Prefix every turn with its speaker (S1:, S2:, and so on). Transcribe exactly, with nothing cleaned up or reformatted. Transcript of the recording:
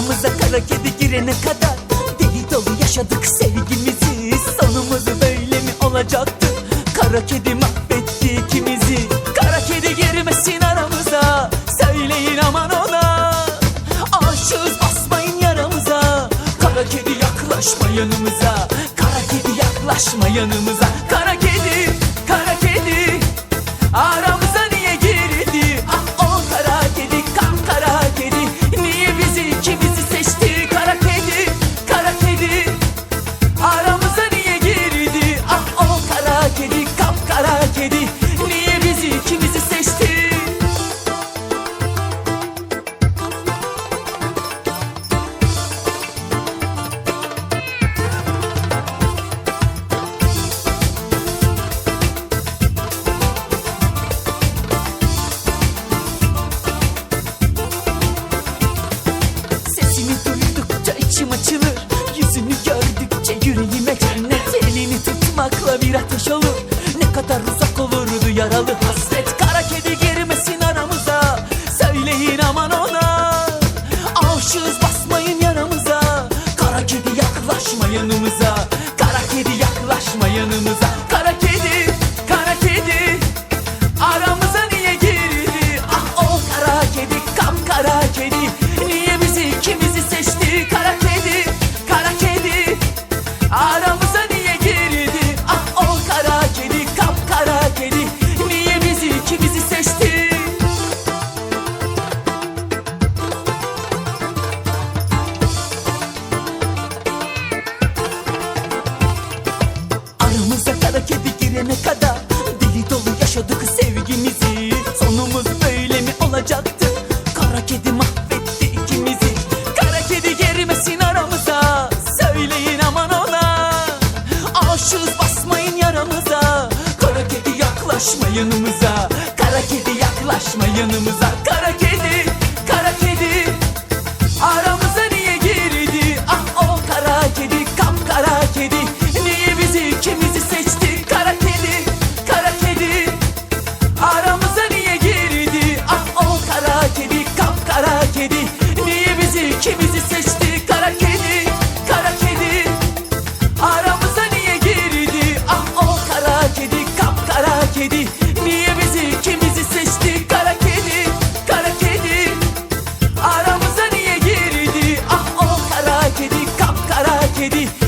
S1: Aramıza kara kedi girene kadar deli dolu yaşadık sevgimizi. Sonumuz böyle mi olacaktı? Kara kedi mahvetti ikimizi. Kara kedi girmesin aramıza, söyleyin aman ona. Aşığız, basmayın yaramıza. Kara kedi yaklaşma yanımıza. Kara kedi yaklaşma yanımıza. Kara kedi, kara kedi aramıza niye girdi? Ah o kara kedi, kapkara kedi, niye bizi ikimizi seçti? Kara kedi, kara kedi aramıza niye girdi? Ah o kara kedi, kapkara kedi, niye bizi ikimizi seçti? Sesini duydukça içim açılır, yüzünü gördükçe yüreğime cennet. Elini tutmakla bir ateş olur, ne kadar uzak olurdu yaralı hasret. Kara kedi girmesin aramıza, söyleyin aman ona. Aşığız, basmayın yaramıza. Kara kedi yaklaşma yanımıza. Kara kedi yaklaşma yanımıza. Kara kedi, kara kedi aramıza niye girdi? Ah o kara kedi, kapkara kedi, niye bizi ikimizi seçti? Kara kedi, kara kedi aramıza niye girdi? Ah o kara kedi, kapkara kedi, niye bizi ikimizi seçti? Aramıza kara kedi girene kadar deli dolu yaşadık sevgimizi. Sonumuz böyle mi olacaktı? Kara kedi mahvetti ikimizi. Kara kedi girmesin aramıza, söyleyin aman ona. Aşığız, basmayın yaramıza. Kara kedi yaklaşma yanımıza. Kara kedi yaklaşma yanımıza. Kara kedi, kara kedi aramıza niye girdi? Ah o kara kedi, kapkara kedi, niye bizi ikimizi seçti? Kara kedi, kara kedi aramıza niye girdi? Ah o kara kedi, kapkara kedi, niye bizi ikimizi seçti? Kara kedi, kara kedi aramıza niye girdi? Ah o kara kedi, kapkara kedi, niye bizi ikimizi seçti? Kara kedi, kara kedi aramıza niye girdi? Ah o kara kedi, kapkara kedi,